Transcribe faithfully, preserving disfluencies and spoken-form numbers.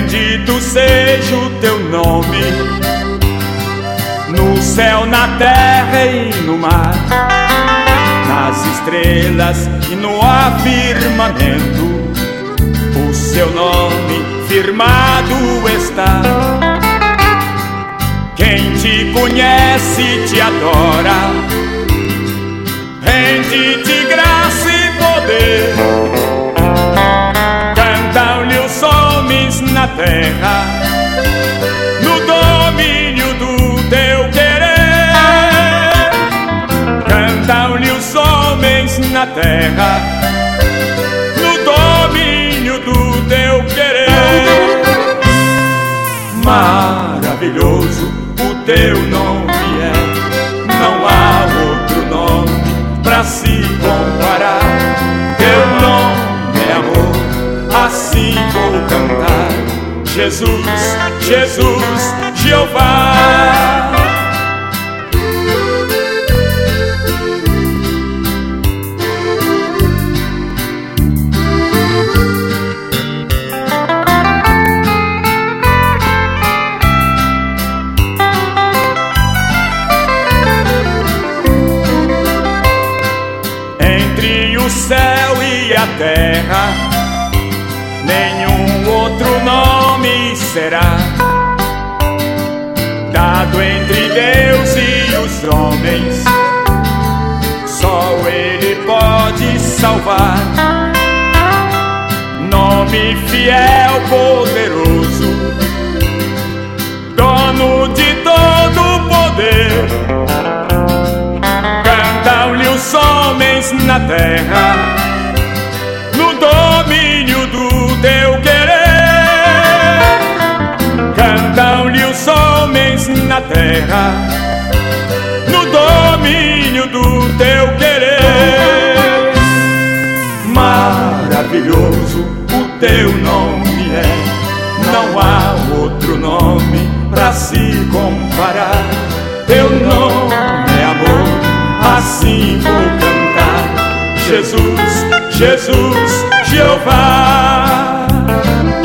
Bendito seja o teu nome, no céu, na terra e no mar, nas estrelas e no afirmamento, o seu nome firmado está. Quem te conhece te adora, rende-te graça e poder. Cantam-lhe os homens na terra, no domínio do teu querer. Cantam-lhe os homens na terra, no domínio do teu querer. Maravilhoso o teu nome é, não há outro nome pra se comparar. Teu nome é amor, assim vou cantar. Jesus, Jesus, Jeová. Entre o céu e a terra, nenhum outro nome será dado entre Deus e os homens. Só Ele pode salvar. Nome fiel, poderoso, dono de todo o poder. Cantam-lhe os homens na terra, no domínio do teu querer. Cantam-lhe os homens na terra, no domínio do teu querer. Maravilhoso o teu nome é, não há outro nome pra se comparar. Teu nome é amor, assim vou cantar. Jesus, Jesus, Jeová.